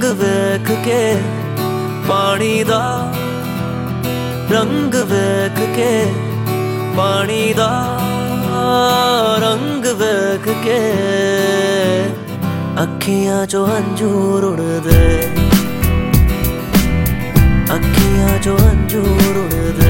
वेख के पानी दा, रंग वेख के पानी दा, रंग वेख के अखियां चो अंजूर उड़दे, अखियां चो अंजूर उड़दे।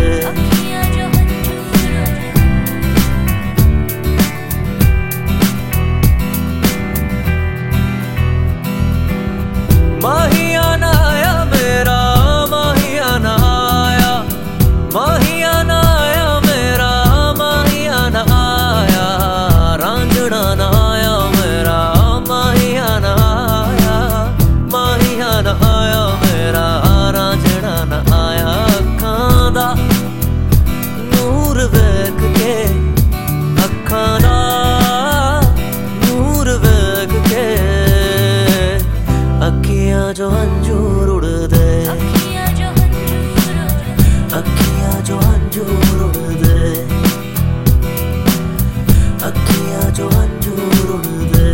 माहिया ना आया मेरा, माहिया ना आया, माहिया ना आया मेरा, माहिया ना आया, रांझना ना आया मेरा, माहिया ना आया, माहिया ना आया मेरा, रांझना ना आया। अखां दा नूर वेख के, अखां दा नूर वेख के अखियां जो अंजूर उड़दे, अखियां जो अंजूर उड़दे, अखियां जो अंजूर उड़दे।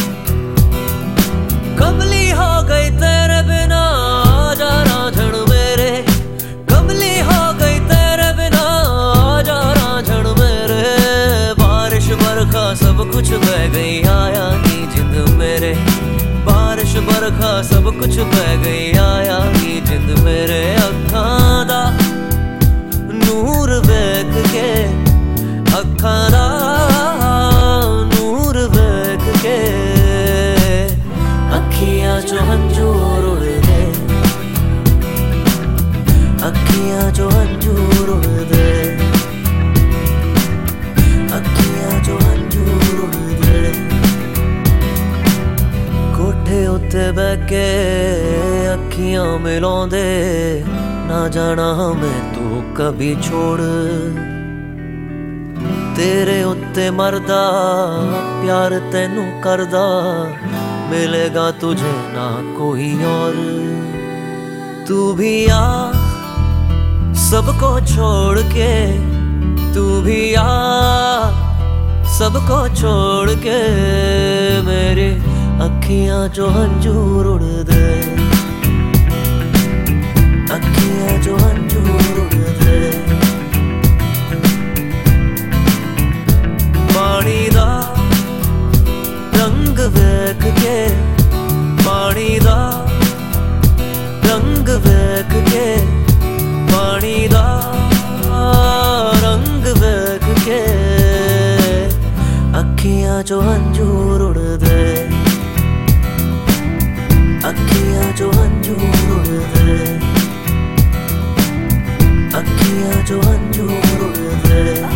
कमली हो गई तेरे बिना आजा रांझण मेरे, कमली हो गई तेरे बिना आजा रांझण मेरे। बारिश बरखा सब कुछ बह गई, आया नी जिंद मेरे, बारिश बरखा सब कुछ बह गई, आया नी जिंद मेरे। अखां दा नूर वेख के, अखां दा नूर वेख के अखियां चो अंजूर उड़दे, अखियां चो अंजूर उड़दे, अखियां चो अंजूर उड़दे। कोठे उत्ते बह के अखियां मिलाउंदे, ना जाना मैं तू कभी छोड़। तेरे उत्ते मरदा प्यार तैनू करदा, मिलेगा तुझे ना कोई और। तू भी आ सबको छोड़ के, तू भी आ सबको छोड़ के, मेरे अखियां जो अंजूर उड़दे, अखियां जो अंजूर उड़दे। पानी दा रंग वेख के, पानी दा रंग वेख के, पानी दा रंग वेख के अखियां जो अंजूर उड़दे, अखियां जो अंजूर उड़दे, अखियां जो अंजूर उड़दे।